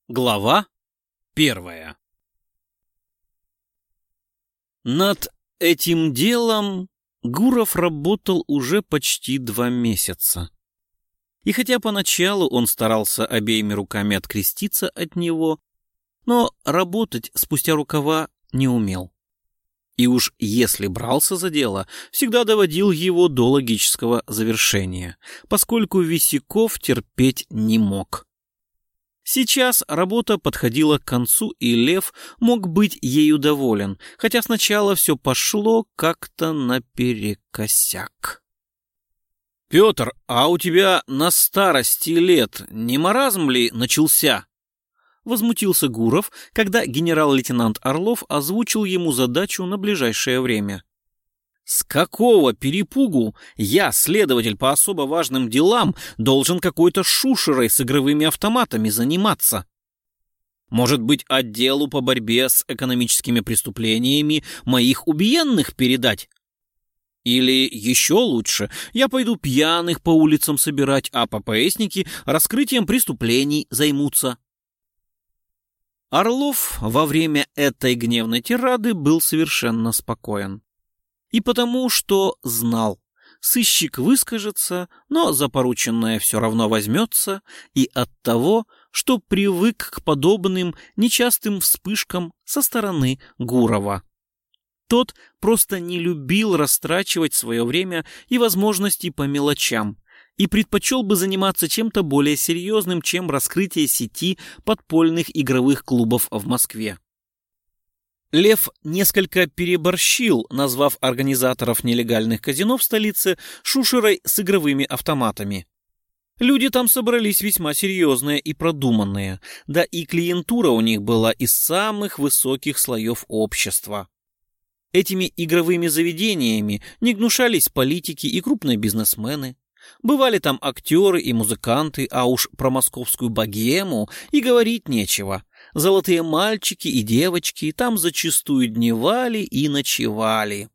Глава 1. Над этим делом Гуров работал уже почти 2 месяца. И хотя поначалу он старался обеими руками откреститься от него, но работать спустя рукава не умел. И уж если брался за дело, всегда доводил его до логического завершения, поскольку Висяков терпеть не мог. Сейчас работа подходила к концу, и Лев мог быть ею доволен, хотя сначала все пошло как-то наперекосяк. «Петр, а у тебя на старости лет не маразм ли начался?» Возмутился Гуров, когда генерал-лейтенант Орлов озвучил ему задачу на ближайшее время. «С какого перепугу я, следователь по особо важным делам, должен какой-то шушерой с игровыми автоматами заниматься? Может быть, отделу по борьбе с экономическими преступлениями моих убиенных передать? Или еще лучше, я пойду пьяных по улицам собирать, а ППСники раскрытием преступлений займутся?» Орлов во время этой гневной тирады был совершенно спокоен. И потому, что знал, сыщик выскажется, но за порученное все равно возьмется, и от того, что привык к подобным нечастым вспышкам со стороны Гурова. Тот просто не любил растрачивать свое время и возможности по мелочам, и предпочел бы заниматься чем-то более серьезным, чем раскрытие сети подпольных игровых клубов в Москве. Лев несколько переборщил, назвав организаторов нелегальных казино в столице шушерой с игровыми автоматами. Люди там собрались весьма серьезные и продуманные, да и клиентура у них была из самых высоких слоев общества. Этими игровыми заведениями не гнушались политики и крупные бизнесмены. Бывали там актеры и музыканты, а уж про московскую богему и говорить нечего. Золотые мальчики и девочки там зачастую дневали и ночевали.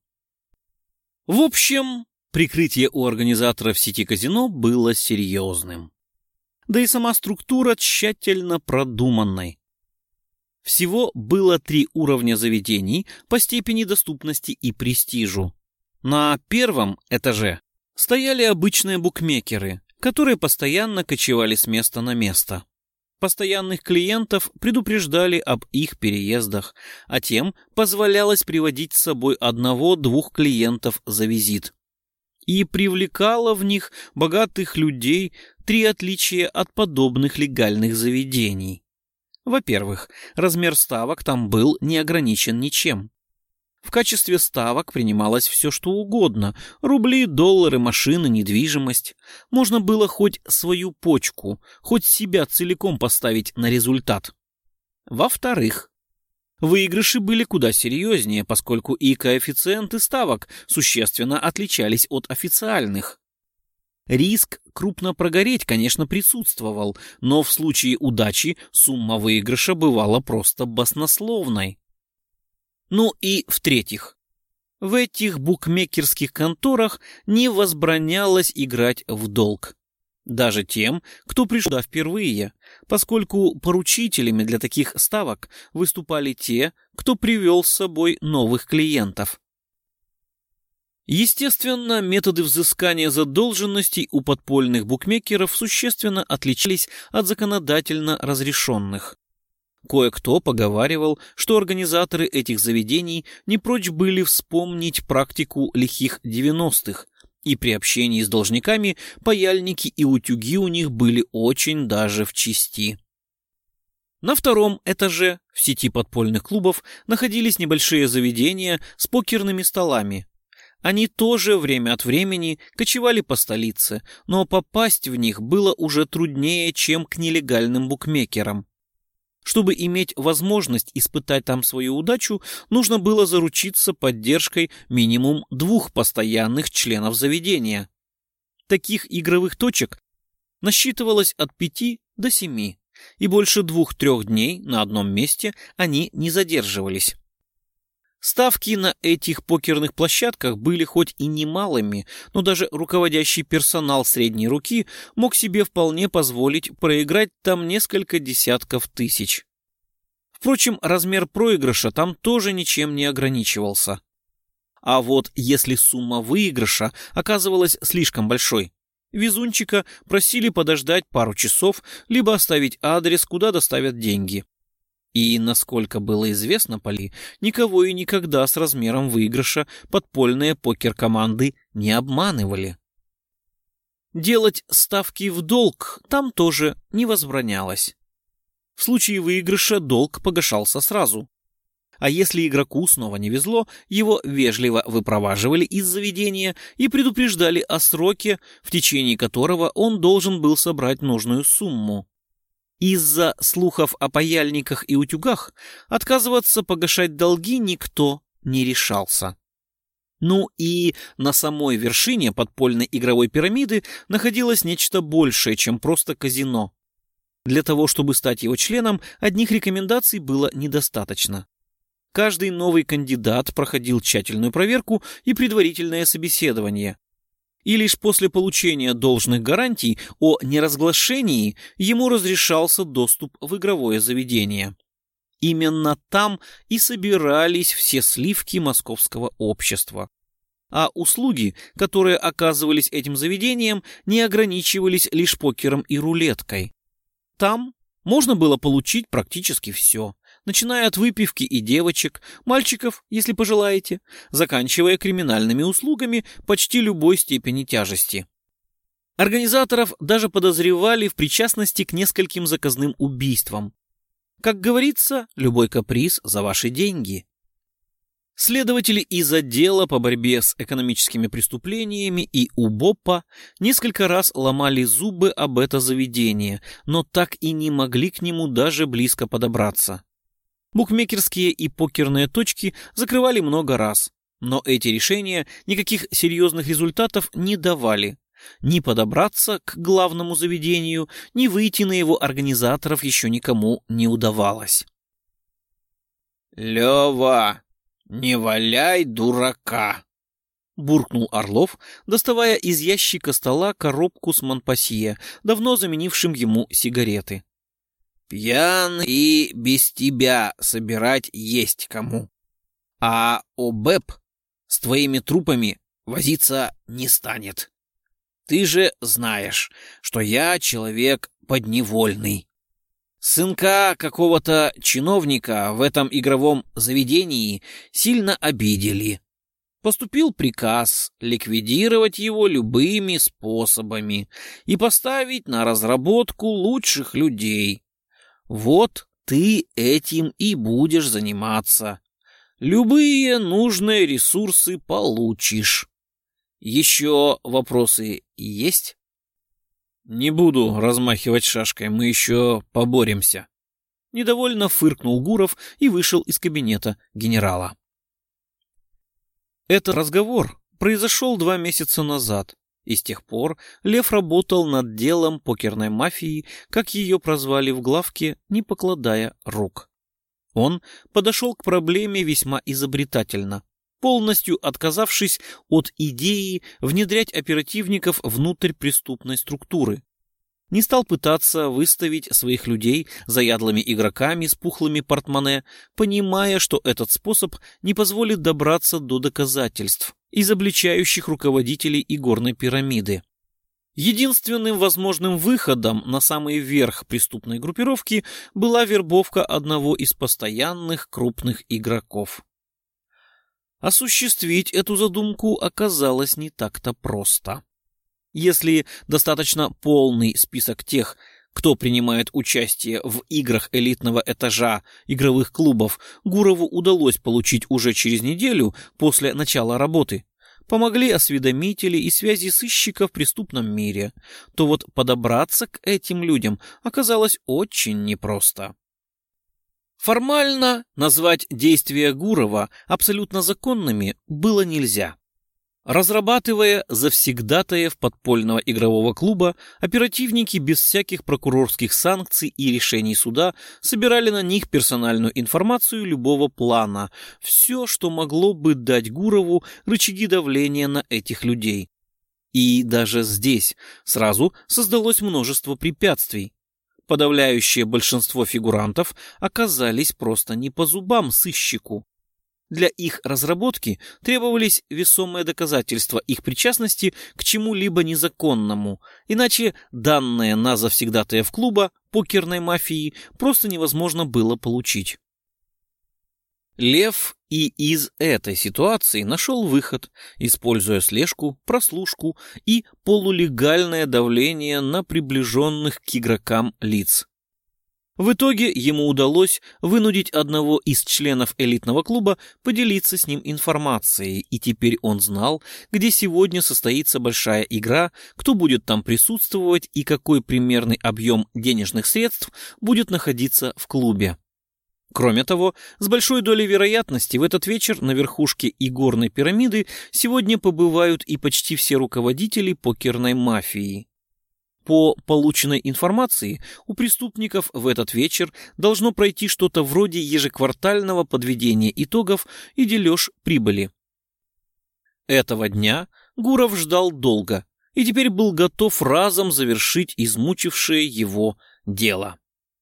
В общем, прикрытие у организаторов сети казино было серьезным. Да и сама структура тщательно продуманной. Всего было 3 уровня заведений по степени доступности и престижу. На первом этаже стояли обычные букмекеры, которые постоянно кочевали с места на место. Постоянных клиентов предупреждали об их переездах, а тем позволялось приводить с собой 1-2 клиентов за визит. И привлекало в них богатых людей 3 отличия от подобных легальных заведений. Во-первых, размер ставок там был не ограничен ничем. В качестве ставок принималось все, что угодно. Рубли, доллары, машины, недвижимость. Можно было хоть свою почку, хоть себя целиком поставить на результат. Во-вторых, выигрыши были куда серьезнее, поскольку и коэффициенты ставок существенно отличались от официальных. Риск крупно прогореть, конечно, присутствовал, но в случае удачи сумма выигрыша бывала просто баснословной. Ну и в-третьих, в этих букмекерских конторах не возбранялось играть в долг. Даже тем, кто пришел сюда впервые, поскольку поручителями для таких ставок выступали те, кто привел с собой новых клиентов. Естественно, методы взыскания задолженностей у подпольных букмекеров существенно отличались от законодательно разрешенных. Кое-кто поговаривал, что организаторы этих заведений не прочь были вспомнить практику лихих 90-х, и при общении с должниками паяльники и утюги у них были очень даже в чести. На 2-м этаже в сети подпольных клубов находились небольшие заведения с покерными столами. Они тоже время от времени кочевали по столице, но попасть в них было уже труднее, чем к нелегальным букмекерам. Чтобы иметь возможность испытать там свою удачу, нужно было заручиться поддержкой минимум 2 постоянных членов заведения. Таких игровых точек насчитывалось от 5 до 7, и больше 2-3 дней на одном месте они не задерживались. Ставки на этих покерных площадках были хоть и немалыми, но даже руководящий персонал средней руки мог себе вполне позволить проиграть там несколько десятков тысяч. Впрочем, размер проигрыша там тоже ничем не ограничивался. А вот если сумма выигрыша оказывалась слишком большой, везунчика просили подождать пару часов, либо оставить адрес, куда доставят деньги. И, насколько было известно Поли, никого и никогда с размером выигрыша подпольные покер-команды не обманывали. Делать ставки в долг там тоже не возбранялось. В случае выигрыша долг погашался сразу. А если игроку снова не везло, его вежливо выпроваживали из заведения и предупреждали о сроке, в течение которого он должен был собрать нужную сумму. Из-за слухов о паяльниках и утюгах отказываться погашать долги никто не решался. Ну и на самой вершине подпольной игровой пирамиды находилось нечто большее, чем просто казино. Для того, чтобы стать его членом, одних рекомендаций было недостаточно. Каждый новый кандидат проходил тщательную проверку и предварительное собеседование. И лишь после получения должных гарантий о неразглашении ему разрешался доступ в игровое заведение. Именно там и собирались все сливки московского общества. А услуги, которые оказывались этим заведением, не ограничивались лишь покером и рулеткой. Там можно было получить практически все, начиная от выпивки и девочек, мальчиков, если пожелаете, заканчивая криминальными услугами почти любой степени тяжести. Организаторов даже подозревали в причастности к нескольким заказным убийствам. Как говорится, любой каприз за ваши деньги. Следователи из отдела по борьбе с экономическими преступлениями и УБОПа несколько раз ломали зубы об это заведение, но так и не могли к нему даже близко подобраться. Букмекерские и покерные точки закрывали много раз, но эти решения никаких серьезных результатов не давали. Ни подобраться к главному заведению, ни выйти на его организаторов еще никому не удавалось. «Лёва, не валяй дурака!» — буркнул Орлов, доставая из ящика стола коробку с Монпассье, давно заменившим ему сигареты. «Пьян и без тебя собирать есть кому. А ОБЭП с твоими трупами возиться не станет. Ты же знаешь, что я человек подневольный. Сынка какого-то чиновника в этом игровом заведении сильно обидели. Поступил приказ ликвидировать его любыми способами и поставить на разработку лучших людей. Вот ты этим и будешь заниматься. Любые нужные ресурсы получишь. Еще вопросы есть?» «Не буду размахивать шашкой, мы еще поборемся». Недовольно фыркнул Гуров и вышел из кабинета генерала. Этот разговор произошел 2 месяца назад, и с тех пор Лев работал над делом покерной мафии, как ее прозвали в главке, не покладая рук. Он подошел к проблеме весьма изобретательно, полностью отказавшись от идеи внедрять оперативников внутрь преступной структуры. Не стал пытаться выставить своих людей заядлыми игроками с пухлыми портмоне, понимая, что этот способ не позволит добраться до доказательств, изобличающих руководителей игорной пирамиды. Единственным возможным выходом на самый верх преступной группировки была вербовка одного из постоянных крупных игроков. Осуществить эту задумку оказалось не так-то просто. Если достаточно полный список тех, кто принимает участие в играх элитного этажа игровых клубов, Гурову удалось получить уже через неделю после начала работы, помогли осведомители и связи сыщиков в преступном мире, то вот подобраться к этим людям оказалось очень непросто. Формально назвать действия Гурова абсолютно законными было нельзя. Разрабатывая завсегдатаев подпольного игрового клуба, оперативники без всяких прокурорских санкций и решений суда собирали на них персональную информацию любого плана, все, что могло бы дать Гурову рычаги давления на этих людей. И даже здесь сразу создалось множество препятствий. Подавляющее большинство фигурантов оказались просто не по зубам сыщику. Для их разработки требовались весомые доказательства их причастности к чему-либо незаконному, иначе данные на завсегдатаев клуба покерной мафии просто невозможно было получить. Лев и из этой ситуации нашел выход, используя слежку, прослушку и полулегальное давление на приближенных к игрокам лиц. В итоге ему удалось вынудить одного из членов элитного клуба поделиться с ним информацией, и теперь он знал, где сегодня состоится большая игра, кто будет там присутствовать и какой примерный объем денежных средств будет находиться в клубе. Кроме того, с большой долей вероятности в этот вечер на верхушке игорной пирамиды сегодня побывают и почти все руководители покерной мафии. По полученной информации, у преступников в этот вечер должно пройти что-то вроде ежеквартального подведения итогов и дележ прибыли. Этого дня Гуров ждал долго и теперь был готов разом завершить измучившее его дело.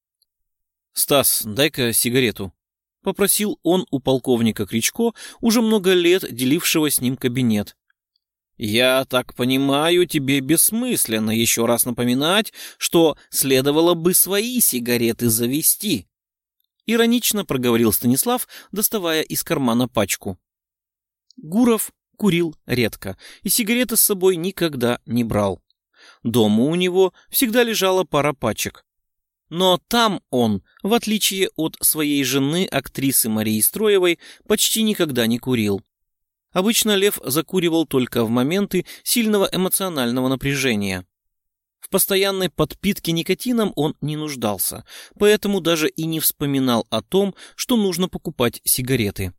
«Стас, дай-ка сигарету», — попросил он у полковника Кричко, уже много лет делившего с ним кабинет. «Я так понимаю, тебе бессмысленно еще раз напоминать, что следовало бы свои сигареты завести», — иронично проговорил Станислав, доставая из кармана пачку. Гуров курил редко и сигареты с собой никогда не брал. Дома у него всегда лежала пара пачек. Но там он, в отличие от своей жены, актрисы Марии Строевой, почти никогда не курил. Обычно Лев закуривал только в моменты сильного эмоционального напряжения. В постоянной подпитке никотином он не нуждался, поэтому даже и не вспоминал о том, что нужно покупать сигареты.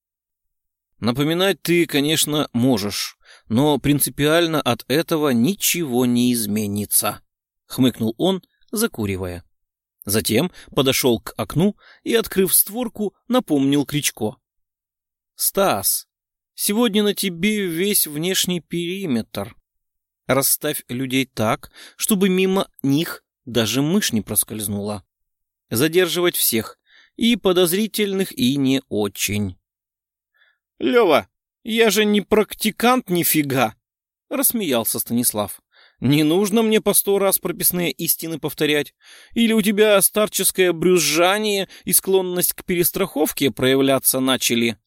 «Напоминать ты, конечно, можешь, но принципиально от этого ничего не изменится», — хмыкнул он, закуривая. Затем подошел к окну и, открыв створку, напомнил Кричко. «Стас, сегодня на тебе весь внешний периметр. Расставь людей так, чтобы мимо них даже мышь не проскользнула. Задерживать всех, и подозрительных, и не очень». «Лева, я же не практикант нифига!» — рассмеялся Станислав. «Не нужно мне по 100 раз прописные истины повторять. Или у тебя старческое брюзжание и склонность к перестраховке проявляться начали?»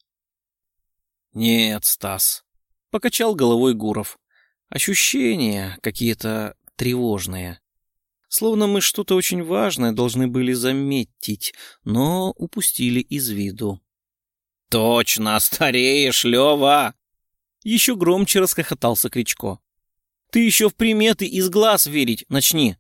«Нет, Стас», — покачал головой Гуров. «Ощущения какие-то тревожные. Словно мы что-то очень важное должны были заметить, но упустили из виду». «Точно, стареешь, Лева!» Еще громче расхохотался Кричко. «Ты еще в приметы из глаз верить начни».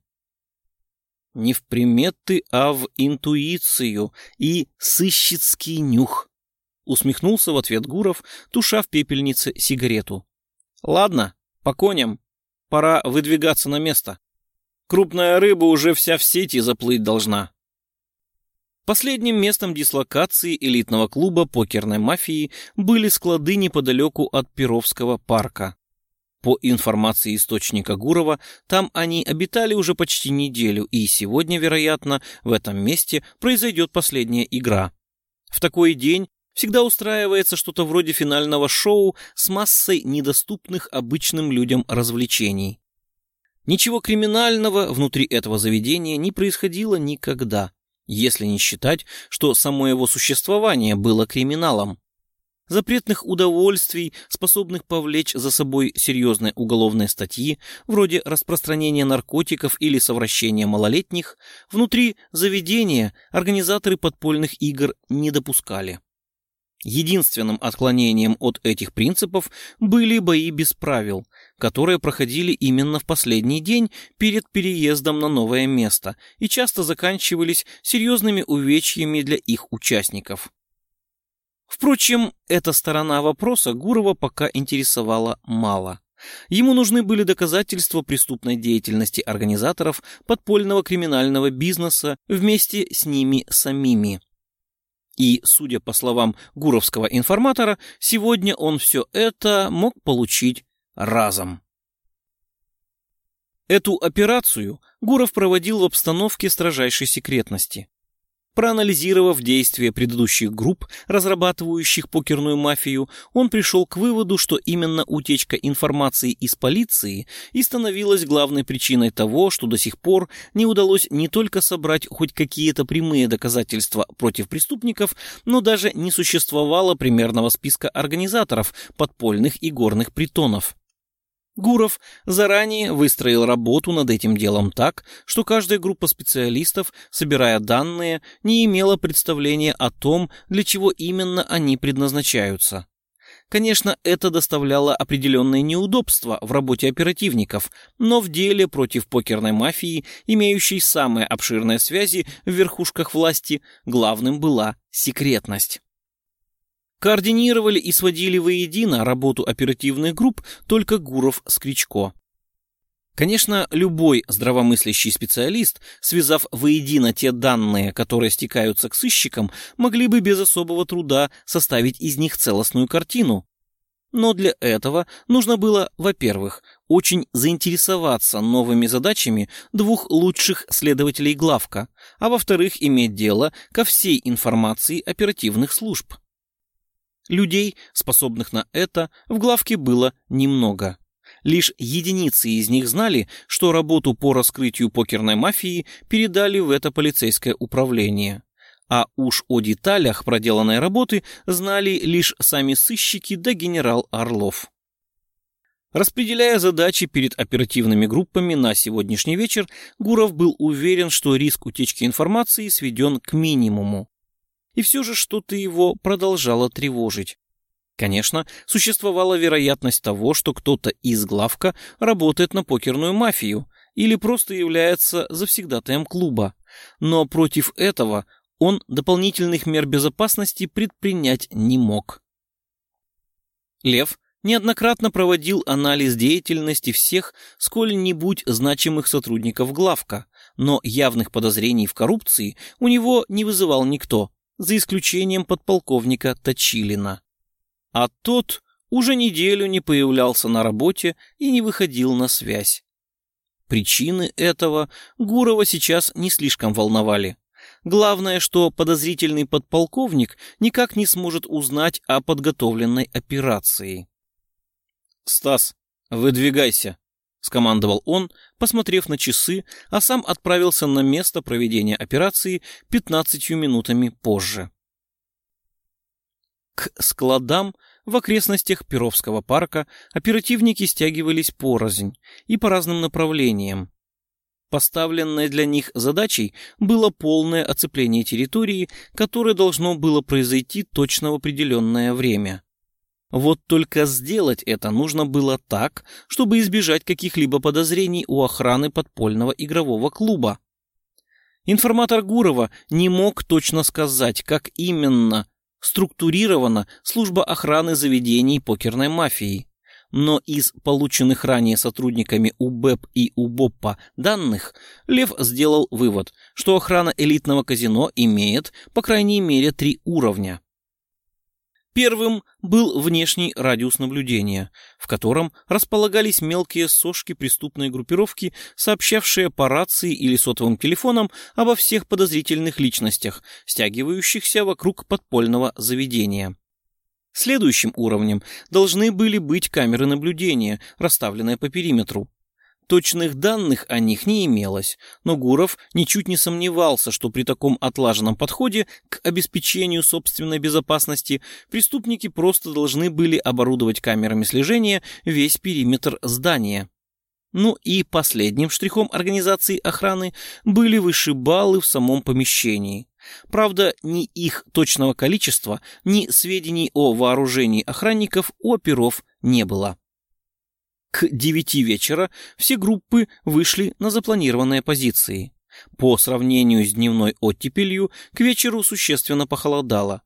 «Не в приметы, а в интуицию и сыщицкий нюх», — усмехнулся в ответ Гуров, туша в пепельнице сигарету. «Ладно, по коням. Пора выдвигаться на место. Крупная рыба уже вся в сети заплыть должна». Последним местом дислокации элитного клуба покерной мафии были склады неподалеку от Перовского парка. По информации источника Гурова, там они обитали уже почти неделю, и сегодня, вероятно, в этом месте произойдет последняя игра. В такой день всегда устраивается что-то вроде финального шоу с массой недоступных обычным людям развлечений. Ничего криминального внутри этого заведения не происходило никогда, если не считать, что само его существование было криминалом. Запретных удовольствий, способных повлечь за собой серьезные уголовные статьи, вроде распространения наркотиков или совращения малолетних, внутри заведения организаторы подпольных игр не допускали. Единственным отклонением от этих принципов были бои без правил, которые проходили именно в последний день перед переездом на новое место и часто заканчивались серьезными увечьями для их участников. Впрочем, эта сторона вопроса Гурова пока интересовала мало. Ему нужны были доказательства преступной деятельности организаторов подпольного криминального бизнеса вместе с ними самими. И, судя по словам гуровского информатора, сегодня он все это мог получить разом. Эту операцию Гуров проводил в обстановке строжайшей секретности. Проанализировав действия предыдущих групп, разрабатывающих покерную мафию, он пришел к выводу, что именно утечка информации из полиции и становилась главной причиной того, что до сих пор не удалось не только собрать хоть какие-то прямые доказательства против преступников, но даже не существовало примерного списка организаторов подпольных игорных притонов. Гуров заранее выстроил работу над этим делом так, что каждая группа специалистов, собирая данные, не имела представления о том, для чего именно они предназначаются. Конечно, это доставляло определенные неудобства в работе оперативников, но в деле против покерной мафии, имеющей самые обширные связи в верхушках власти, главным была секретность. Координировали и сводили воедино работу оперативных групп только Гуров с Кричко. Конечно, любой здравомыслящий специалист, связав воедино те данные, которые стекаются к сыщикам, могли бы без особого труда составить из них целостную картину. Но для этого нужно было, во-первых, очень заинтересоваться новыми задачами двух лучших следователей главка, а во-вторых, иметь дело ко всей информации оперативных служб. Людей, способных на это, в главке было немного. Лишь единицы из них знали, что работу по раскрытию покерной мафии передали в это полицейское управление. А уж о деталях проделанной работы знали лишь сами сыщики да генерал Орлов. Распределяя задачи перед оперативными группами на сегодняшний вечер, Гуров был уверен, что риск утечки информации сведен к минимуму. И все же что-то его продолжало тревожить. Конечно, существовала вероятность того, что кто-то из главка работает на покерную мафию или просто является завсегдатаем клуба, но против этого он дополнительных мер безопасности предпринять не мог. Лев неоднократно проводил анализ деятельности всех сколь-нибудь значимых сотрудников главка, но явных подозрений в коррупции у него не вызывал никто, за исключением подполковника Точилина. А тот уже неделю не появлялся на работе и не выходил на связь. Причины этого Гурова сейчас не слишком волновали. Главное, что подозрительный подполковник никак не сможет узнать о подготовленной операции. «Стас, выдвигайся», — скомандовал он, посмотрев на часы, а сам отправился на место проведения операции 15 минутами позже. К складам в окрестностях Перовского парка оперативники стягивались порознь и по разным направлениям. Поставленной для них задачей было полное оцепление территории, которое должно было произойти точно в определенное время. Вот только сделать это нужно было так, чтобы избежать каких-либо подозрений у охраны подпольного игрового клуба. Информатор Гурова не мог точно сказать, как именно структурирована служба охраны заведений покерной мафии, но из полученных ранее сотрудниками УБЭП и УБОПа данных Лев сделал вывод, что охрана элитного казино имеет, по крайней мере, 3 уровня. Первым был внешний радиус наблюдения, в котором располагались мелкие сошки преступной группировки, сообщавшие по рации или сотовым телефонам обо всех подозрительных личностях, стягивающихся вокруг подпольного заведения. Следующим уровнем должны были быть камеры наблюдения, расставленные по периметру. Точных данных о них не имелось, но Гуров ничуть не сомневался, что при таком отлаженном подходе к обеспечению собственной безопасности преступники просто должны были оборудовать камерами слежения весь периметр здания. Ну и последним штрихом организации охраны были вышибалы в самом помещении. Правда, ни их точного количества, ни сведений о вооружении охранников у оперов не было. К 9 вечера все группы вышли на запланированные позиции. По сравнению с дневной оттепелью, к вечеру существенно похолодало.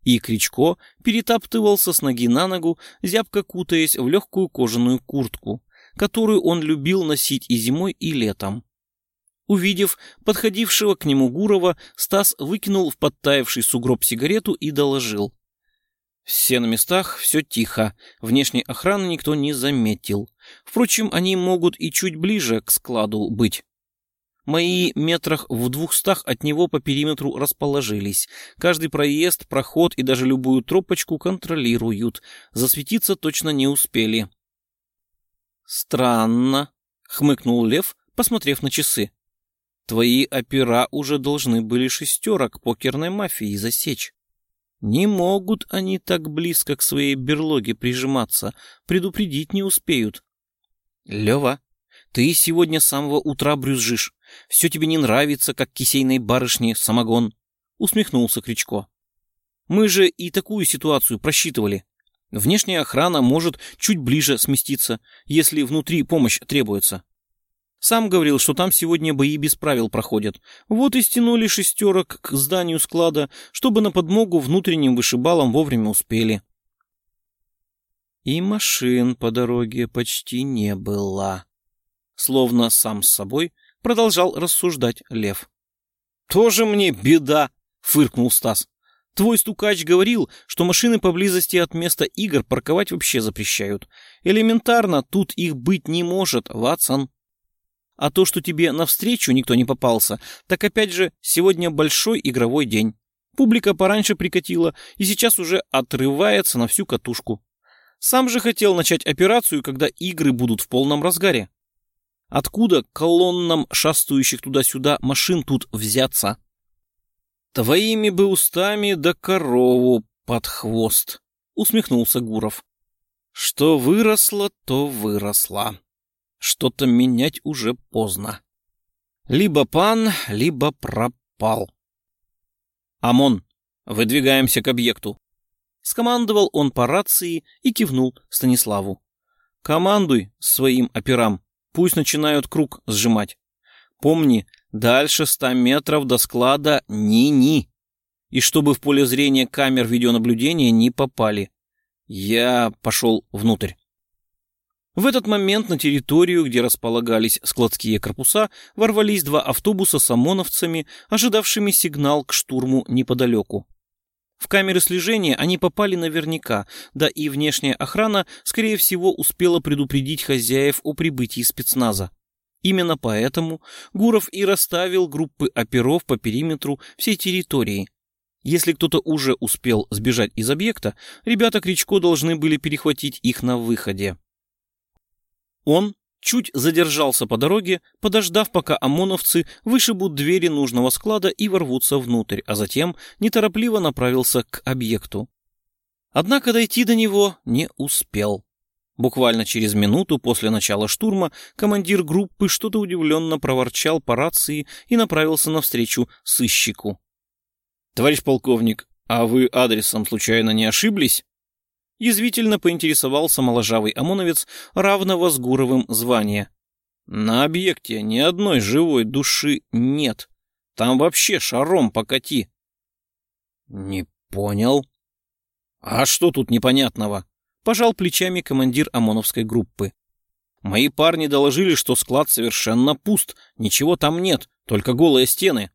И Кричко перетаптывался с ноги на ногу, зябко кутаясь в легкую кожаную куртку, которую он любил носить и зимой, и летом. Увидев подходившего к нему Гурова, Стас выкинул в подтаявший сугроб сигарету и доложил. Все на местах, все тихо, внешней охраны никто не заметил. Впрочем, они могут и чуть ближе к складу быть. Мои метрах в 200 от него по периметру расположились. Каждый проезд, проход и даже любую тропочку контролируют. Засветиться точно не успели. «Странно», — хмыкнул Лев, посмотрев на часы. «Твои опера уже должны были шестерок покерной мафии засечь. Не могут они так близко к своей берлоге прижиматься, предупредить не успеют». «Лева, ты сегодня с самого утра брюзжишь. Все тебе не нравится, как кисейной барышне самогон», — усмехнулся Кричко. «Мы же и такую ситуацию просчитывали. Внешняя охрана может чуть ближе сместиться, если внутри помощь требуется. Сам говорил, что там сегодня бои без правил проходят. Вот и стянули шестерок к зданию склада, чтобы на подмогу внутренним вышибалам вовремя успели». И машин по дороге почти не было. Словно сам с собой продолжал рассуждать Лев. «Тоже мне беда!» — фыркнул Стас. «Твой стукач говорил, что машины поблизости от места игр парковать вообще запрещают. Элементарно тут их быть не может, Ватсон. А то, что тебе навстречу никто не попался, так опять же, сегодня большой игровой день. Публика пораньше прикатила и сейчас уже отрывается на всю катушку. Сам же хотел начать операцию, когда игры будут в полном разгаре. Откуда колоннам шастающих туда-сюда машин тут взяться? Твоими бы устами да корову под хвост», — усмехнулся Гуров. «Что выросло, то выросло. Что-то менять уже поздно. Либо пан, либо пропал». «ОМОН, выдвигаемся к объекту», — скомандовал он по рации и кивнул Станиславу. «Командуй своим операм, пусть начинают круг сжимать. Помни, дальше 100 метров до склада ни-ни. И чтобы в поле зрения камер видеонаблюдения не попали. Я пошел внутрь». В этот момент на территорию, где располагались складские корпуса, ворвались 2 автобуса с ОМОНовцами, ожидавшими сигнал к штурму неподалеку. В камеры слежения они попали наверняка, да и внешняя охрана, скорее всего, успела предупредить хозяев о прибытии спецназа. Именно поэтому Гуров и расставил группы оперов по периметру всей территории. Если кто-то уже успел сбежать из объекта, ребята Кричко должны были перехватить их на выходе. Он чуть задержался по дороге, подождав, пока ОМОНовцы вышибут двери нужного склада и ворвутся внутрь, а затем неторопливо направился к объекту. Однако дойти до него не успел. Буквально через минуту после начала штурма командир группы что-то удивленно проворчал по рации и направился навстречу сыщику. «Товарищ полковник, а вы адресом случайно не ошиблись?» Язвительно поинтересовался моложавый ОМОНовец равного с Гуровым звания. «На объекте ни одной живой души нет. Там вообще шаром покати». «Не понял». «А что тут непонятного?» — пожал плечами командир ОМОНовской группы. «Мои парни доложили, что склад совершенно пуст, ничего там нет, только голые стены».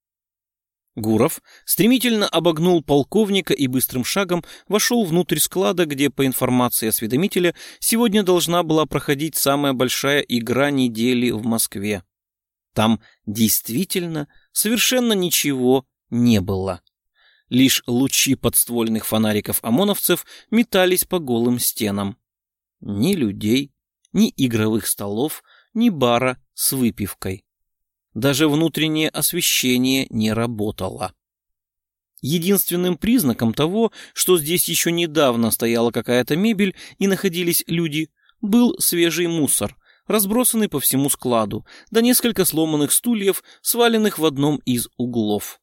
Гуров стремительно обогнул полковника и быстрым шагом вошел внутрь склада, где, по информации осведомителя, сегодня должна была проходить самая большая игра недели в Москве. Там действительно совершенно ничего не было. Лишь лучи подствольных фонариков ОМОНовцев метались по голым стенам. Ни людей, ни игровых столов, ни бара с выпивкой. Даже внутреннее освещение не работало. Единственным признаком того, что здесь еще недавно стояла какая-то мебель и находились люди, был свежий мусор, разбросанный по всему складу, да несколько сломанных стульев, сваленных в одном из углов.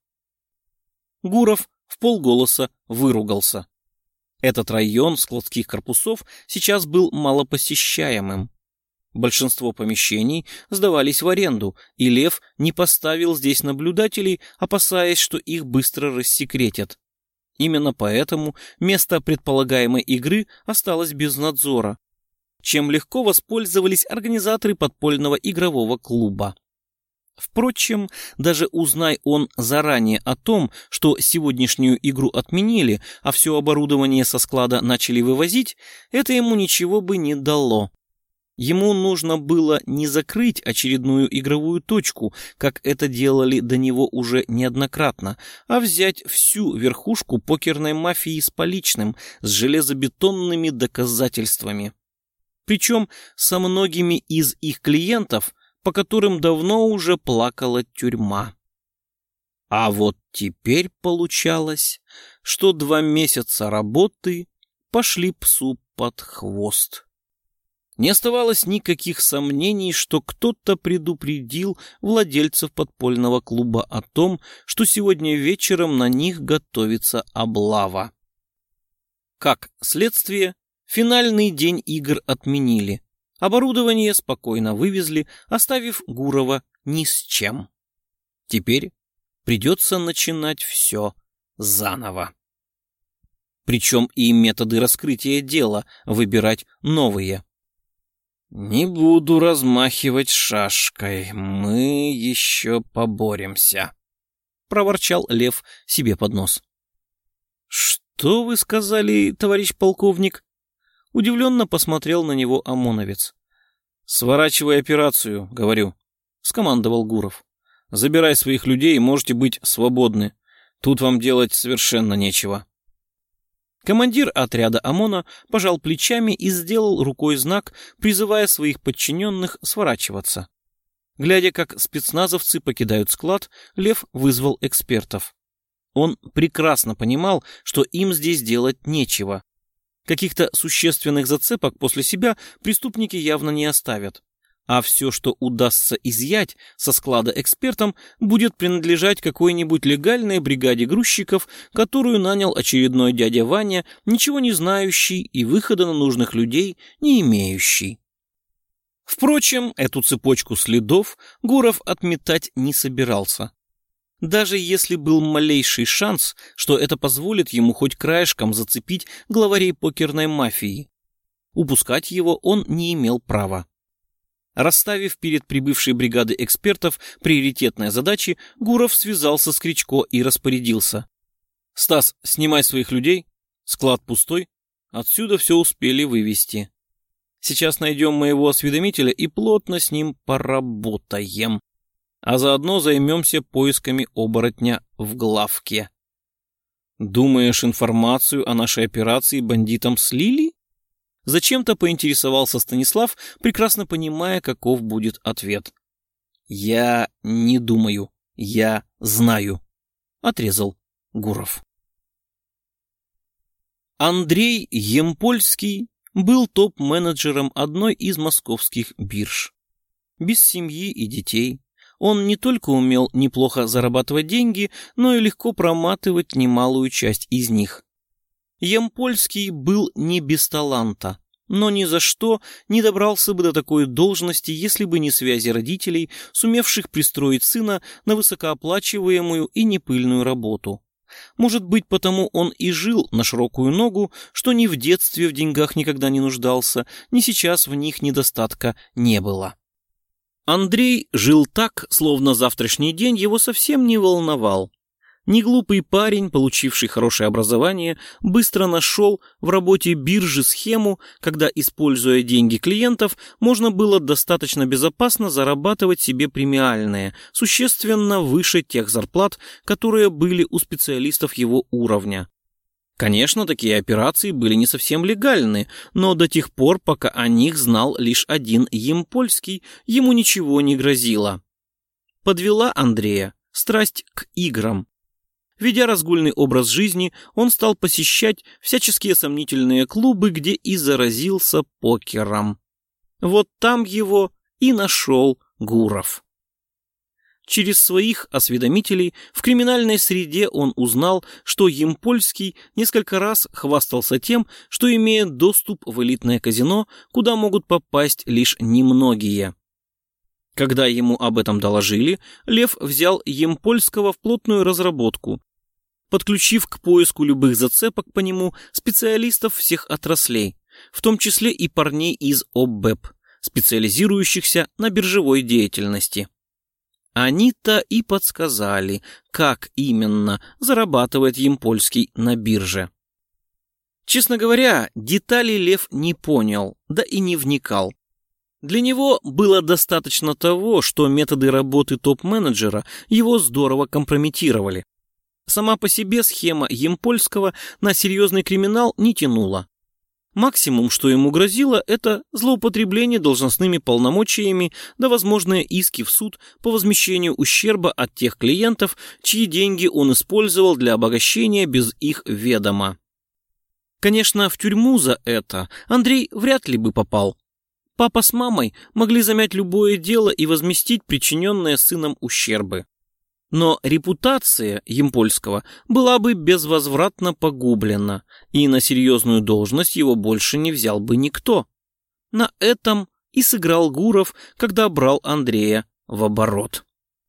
Гуров вполголоса выругался. Этот район складских корпусов сейчас был малопосещаемым. Большинство помещений сдавались в аренду, и Лев не поставил здесь наблюдателей, опасаясь, что их быстро рассекретят. Именно поэтому место предполагаемой игры осталось без надзора, чем легко воспользовались организаторы подпольного игрового клуба. Впрочем, даже узнай он заранее о том, что сегодняшнюю игру отменили, а все оборудование со склада начали вывозить, это ему ничего бы не дало. Ему нужно было не закрыть очередную игровую точку, как это делали до него уже неоднократно, а взять всю верхушку покерной мафии с поличным, с железобетонными доказательствами. Причем со многими из их клиентов, по которым давно уже плакала тюрьма. А вот теперь получалось, что 2 месяца работы пошли псу под хвост. Не оставалось никаких сомнений, что кто-то предупредил владельцев подпольного клуба о том, что сегодня вечером на них готовится облава. Как следствие, финальный день игр отменили. Оборудование спокойно вывезли, оставив Гурова ни с чем. Теперь придется начинать все заново. Причем и методы раскрытия дела выбирать новые. «Не буду размахивать шашкой, мы еще поборемся», — проворчал Лев себе под нос. «Что вы сказали, товарищ полковник?» Удивленно посмотрел на него ОМОНовец. «Сворачивай операцию, — говорю», — скомандовал Гуров. «Забирай своих людей, можете быть свободны. Тут вам делать совершенно нечего». Командир отряда ОМОНа пожал плечами и сделал рукой знак, призывая своих подчиненных сворачиваться. Глядя, как спецназовцы покидают склад, Лев вызвал экспертов. Он прекрасно понимал, что им здесь делать нечего. Каких-то существенных зацепок после себя преступники явно не оставят. А все, что удастся изъять со склада экспертам, будет принадлежать какой-нибудь легальной бригаде грузчиков, которую нанял очередной дядя Ваня, ничего не знающий и выхода на нужных людей не имеющий. Впрочем, эту цепочку следов Гуров отметать не собирался. Даже если был малейший шанс, что это позволит ему хоть краешком зацепить главарей покерной мафии. Упускать его он не имел права. Расставив перед прибывшей бригадой экспертов приоритетные задачи, Гуров связался с Кричко и распорядился. «Стас, снимай своих людей, склад пустой, отсюда все успели вывести. Сейчас найдем моего осведомителя и плотно с ним поработаем, а заодно займемся поисками оборотня в главке». «Думаешь, информацию о нашей операции бандитам слили?» Зачем-то поинтересовался Станислав, прекрасно понимая, каков будет ответ. «Я не думаю, я знаю», — отрезал Гуров. Андрей Емпольский был топ-менеджером одной из московских бирж. Без семьи и детей он не только умел неплохо зарабатывать деньги, но и легко проматывать немалую часть из них. Емпольский был не без таланта, но ни за что не добрался бы до такой должности, если бы не связи родителей, сумевших пристроить сына на высокооплачиваемую и непыльную работу. Может быть, потому он и жил на широкую ногу, что ни в детстве в деньгах никогда не нуждался, ни сейчас в них недостатка не было. Андрей жил так, словно завтрашний день его совсем не волновал. Неглупый парень, получивший хорошее образование, быстро нашел в работе биржи схему, когда, используя деньги клиентов, можно было достаточно безопасно зарабатывать себе премиальные, существенно выше тех зарплат, которые были у специалистов его уровня. Конечно, такие операции были не совсем легальны, но до тех пор, пока о них знал лишь один Емпольский, ему ничего не грозило. Подвела Андрея страсть к играм. Ведя разгульный образ жизни, он стал посещать всяческие сомнительные клубы, где и заразился покером. Вот там его и нашел Гуров. Через своих осведомителей в криминальной среде он узнал, что Емпольский несколько раз хвастался тем, что имеет доступ в элитное казино, куда могут попасть лишь немногие. Когда ему об этом доложили, Лев взял Емпольского в плотную разработку. подключив к поиску любых зацепок по нему специалистов всех отраслей, в том числе и парней из ОБЭП, специализирующихся на биржевой деятельности. Они-то и подсказали, как именно зарабатывает Ямпольский на бирже. Честно говоря, деталей Лев не понял, да и не вникал. Для него было достаточно того, что методы работы топ-менеджера его здорово компрометировали. Сама по себе схема Ямпольского на серьезный криминал не тянула. Максимум, что ему грозило, это злоупотребление должностными полномочиями да возможные иски в суд по возмещению ущерба от тех клиентов, чьи деньги он использовал для обогащения без их ведома. Конечно, в тюрьму за это Андрей вряд ли бы попал. Папа с мамой могли замять любое дело и возместить причиненные сыном ущербы. Но репутация Ямпольского была бы безвозвратно погублена, и на серьезную должность его больше не взял бы никто. На этом и сыграл Гуров, когда брал Андрея в оборот.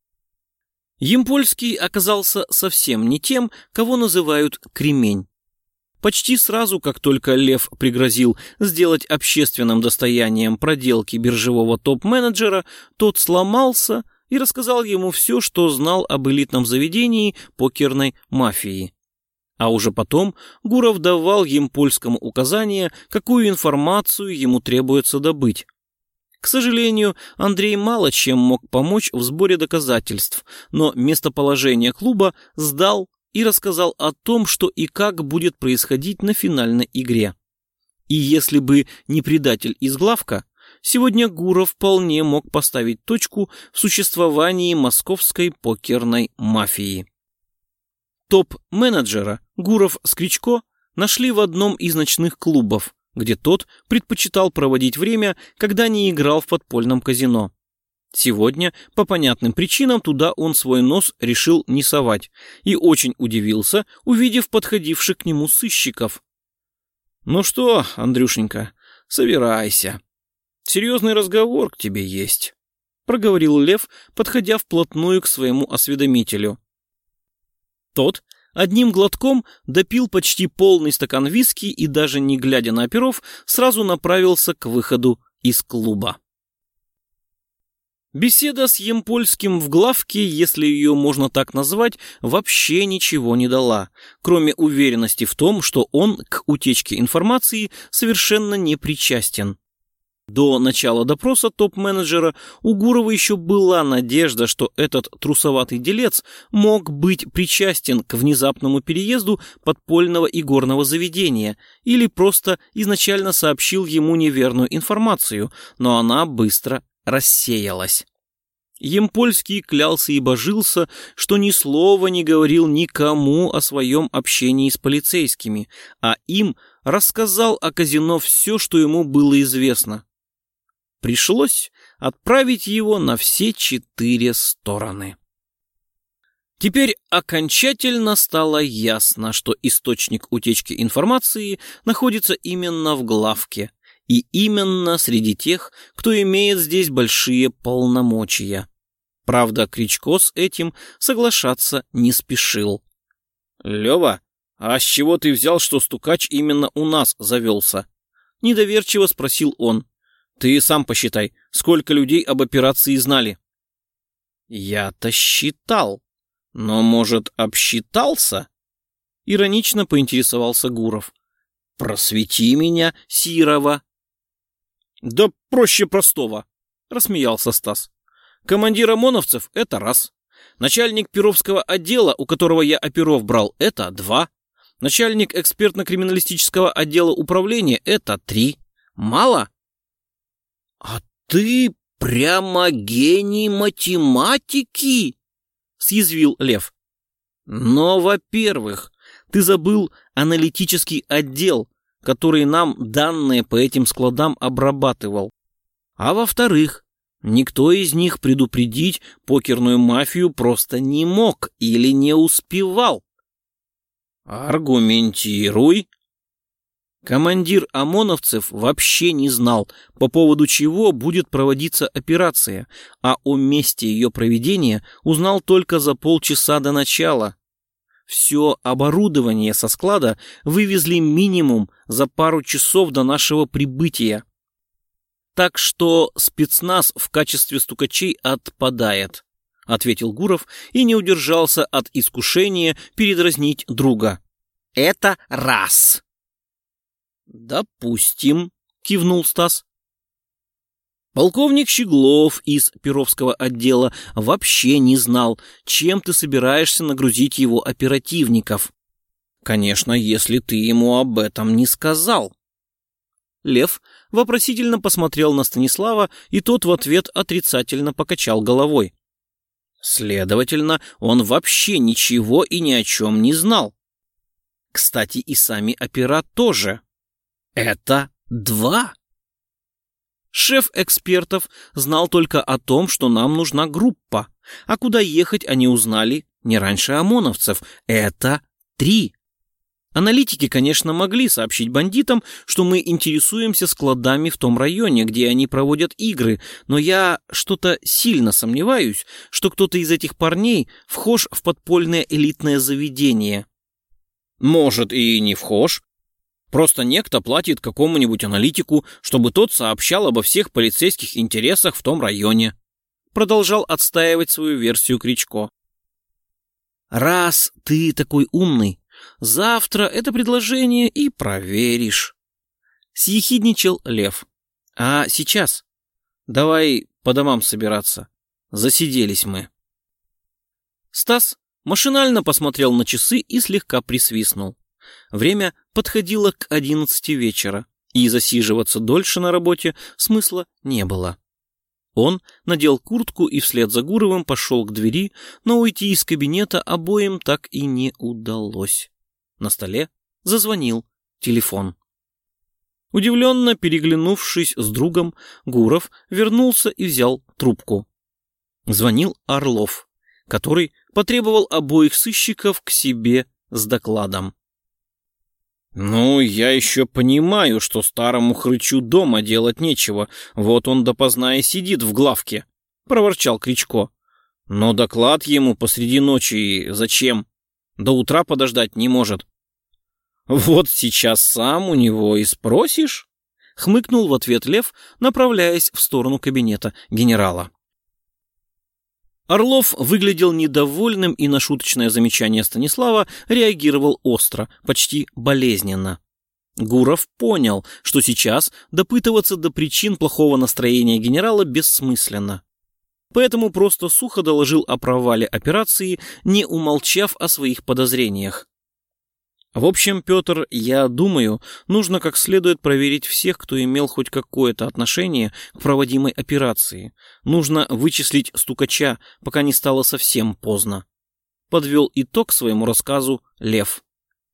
Ямпольский оказался совсем не тем, кого называют кремень. Почти сразу, как только Лев пригрозил сделать общественным достоянием проделки биржевого топ-менеджера, тот сломался и рассказал ему все, что знал об элитном заведении покерной мафии. А уже потом Гуров давал Ямпольскому указания, какую информацию ему требуется добыть. К сожалению, Андрей мало чем мог помочь в сборе доказательств, но местоположение клуба сдал и рассказал о том, что и как будет происходить на финальной игре. И если бы не предатель из главка, сегодня Гуров вполне мог поставить точку в существовании московской покерной мафии. Топ-менеджера Гуров с Кричко нашли в одном из ночных клубов, где тот предпочитал проводить время, когда не играл в подпольном казино. Сегодня, по понятным причинам, туда он свой нос решил не совать и очень удивился, увидев подходивших к нему сыщиков. «Ну что, Андрюшенька, собирайся. Серьезный разговор к тебе есть», — проговорил Лев, подходя вплотную к своему осведомителю. Тот одним глотком допил почти полный стакан виски и, даже не глядя на оперов, сразу направился к выходу из клуба. Беседа с Ямпольским в главке, если ее можно так назвать, вообще ничего не дала, кроме уверенности в том, что он к утечке информации совершенно не причастен. До начала допроса топ-менеджера у Гурова еще была надежда, что этот трусоватый делец мог быть причастен к внезапному переезду подпольного игорного заведения или просто изначально сообщил ему неверную информацию, но она быстро рассеялась. Ямпольский клялся и божился, что ни слова не говорил никому о своем общении с полицейскими, а им рассказал о казино все, что ему было известно. Пришлось отправить его на все 4 стороны. Теперь окончательно стало ясно, что источник утечки информации находится именно в главке, и именно среди тех, кто имеет здесь большие полномочия. Правда, Кричко с этим соглашаться не спешил. «Лева, а с чего ты взял, что стукач именно у нас завелся?» — недоверчиво спросил он. «Ты сам посчитай, сколько людей об операции знали». «Я-то считал, но, может, обсчитался?» — иронично поинтересовался Гуров. «Просвети меня, Сирова». «Да проще простого», — рассмеялся Стас. «Командир ОМОНовцев — это раз. Начальник Перовского отдела, у которого я оперов брал, это 2. Начальник экспертно-криминалистического отдела управления — это 3. Мало?» «А ты прямо гений математики!» — съязвил Лев. «Но, во-первых, ты забыл аналитический отдел, который нам данные по этим складам обрабатывал. А во-вторых, никто из них предупредить покерную мафию просто не мог или не успевал». «Аргументируй». Командир ОМОНовцев вообще не знал, по поводу чего будет проводиться операция, а о месте ее проведения узнал только за полчаса до начала. Все оборудование со склада вывезли минимум за пару часов до нашего прибытия. Так что спецназ в качестве стукачей отпадает, ответил Гуров и не удержался от искушения передразнить друга. Это раз. Допустим, кивнул Стас. Полковник Щеглов из Перовского отдела вообще не знал, чем ты собираешься нагрузить его оперативников. Конечно, если ты ему об этом не сказал. Лев вопросительно посмотрел на Станислава, и тот в ответ отрицательно покачал головой. Следовательно, он вообще ничего и ни о чем не знал. Кстати, и сами опера тоже. Это два. Шеф экспертов знал только о том, что нам нужна группа, а куда ехать они узнали не раньше ОМОНовцев. Это 3. Аналитики, конечно, могли сообщить бандитам, что мы интересуемся складами в том районе, где они проводят игры, но я что-то сильно сомневаюсь, что кто-то из этих парней вхож в подпольное элитное заведение. Может, и не вхож. Просто некто платит какому-нибудь аналитику, чтобы тот сообщал обо всех полицейских интересах в том районе. Продолжал отстаивать свою версию Кричко. Раз ты такой умный, завтра это предложение и проверишь. Съехидничал Лев. А сейчас давай по домам собираться. Засиделись мы. Стас машинально посмотрел на часы и слегка присвистнул. Время подходило к 11 вечера, и засиживаться дольше на работе смысла не было. Он надел куртку и вслед за Гуровым пошел к двери, но уйти из кабинета обоим так и не удалось. На столе зазвонил телефон. Удивленно переглянувшись с другом, Гуров вернулся и взял трубку. Звонил Орлов, который потребовал обоих сыщиков к себе с докладом. «Ну, я еще понимаю, что старому хрычу дома делать нечего, вот он допоздна и сидит в главке», — проворчал Кричко. «Но доклад ему посреди ночи зачем? До утра подождать не может». «Вот сейчас сам у него и спросишь», — хмыкнул в ответ Лев, направляясь в сторону кабинета генерала. Орлов выглядел недовольным и на шуточное замечание Станислава реагировал остро, почти болезненно. Гуров понял, что сейчас допытываться до причин плохого настроения генерала бессмысленно. Поэтому просто сухо доложил о провале операции, не умолчав о своих подозрениях. В общем, Петр, я думаю, нужно как следует проверить всех, кто имел хоть какое-то отношение к проводимой операции. Нужно вычислить стукача, пока не стало совсем поздно. Подвел итог своему рассказу Лев.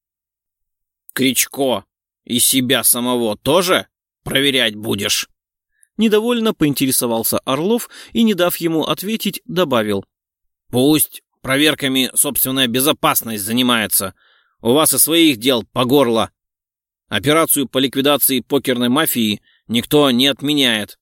«Кричко, и себя самого тоже проверять будешь?» Недовольно поинтересовался Орлов и, не дав ему ответить, добавил. «Пусть проверками собственная безопасность занимается. У вас и своих дел по горло. Операцию по ликвидации покерной мафии никто не отменяет».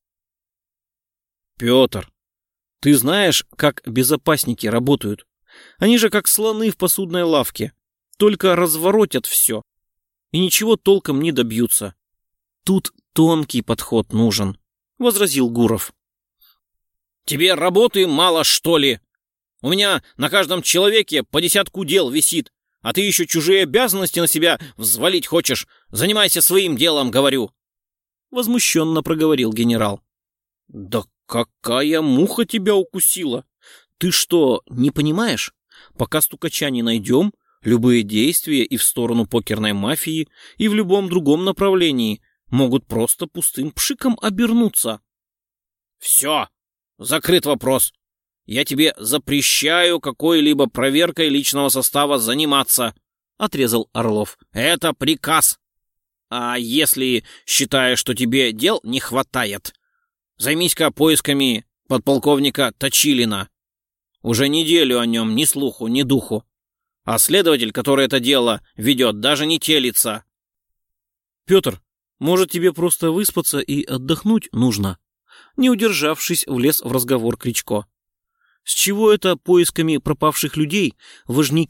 «Петр, ты знаешь, как безопасники работают? Они же как слоны в посудной лавке. Только разворотят все. И ничего толком не добьются. Тут тонкий подход нужен», — возразил Гуров. «Тебе работы мало, что ли? У меня на каждом человеке по 10 дел висит. А ты еще чужие обязанности на себя взвалить хочешь? Занимайся своим делом, говорю!» Возмущенно проговорил генерал. «Да какая муха тебя укусила? Ты что, не понимаешь? Пока стукача не найдем, любые действия и в сторону покерной мафии, и в любом другом направлении могут просто пустым пшиком обернуться». «Все, закрыт вопрос. Я тебе запрещаю какой-либо проверкой личного состава заниматься», — отрезал Орлов. «Это приказ. А если считаешь, что тебе дел не хватает, займись-ка поисками подполковника Точилина. Уже неделю о нем ни слуху, ни духу. А следователь, который это дело ведет, даже не телится». «Петр, может, тебе просто выспаться и отдохнуть нужно?» Не удержавшись, влез в разговор Кричко. «С чего это поисками пропавших людей важняки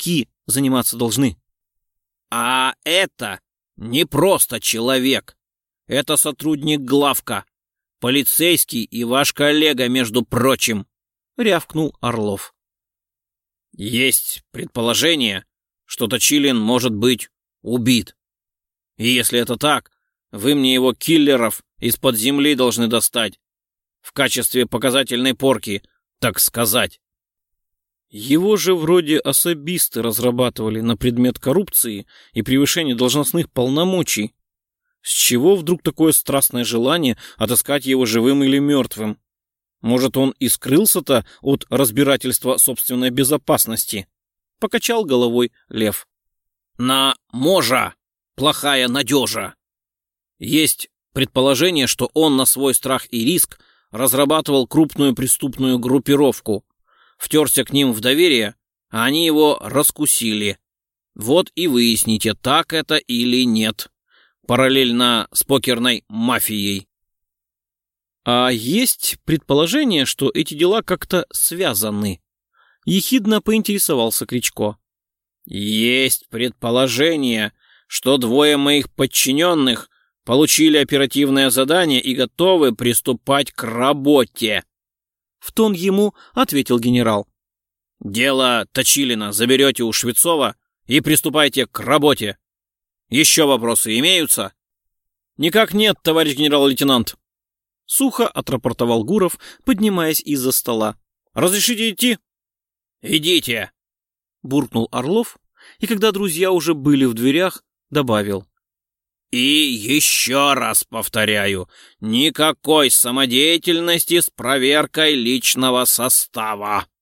заниматься должны. А это не просто человек. Это сотрудник главка. Полицейский и ваш коллега, между прочим, — рявкнул Орлов. Есть предположение, что Точилин может быть убит. И если это так, вы мне его киллеров из-под земли должны достать. В качестве показательной порки, так сказать. Его же вроде особисты разрабатывали на предмет коррупции и превышения должностных полномочий. С чего вдруг такое страстное желание отыскать его живым или мертвым? Может, он и скрылся-то от разбирательства собственной безопасности? Покачал головой Лев. На можа плохая надежа. Есть предположение, что он на свой страх и риск разрабатывал крупную преступную группировку, втерся к ним в доверие, а они его раскусили. Вот и выясните, так это или нет. Параллельно с покерной мафией. А есть предположение, что эти дела как-то связаны? Ехидно поинтересовался Кричко. Есть предположение, что двое моих подчиненных получили оперативное задание и готовы приступать к работе. В тон ему ответил генерал. Дело Точилина заберете у Швецова и приступайте к работе. Еще вопросы имеются? Никак нет, товарищ генерал-лейтенант. Сухо отрапортовал Гуров, поднимаясь из-за стола. Разрешите идти? Идите, буркнул Орлов, и когда друзья уже были в дверях, добавил. И еще раз повторяю, никакой самодеятельности с проверкой личного состава.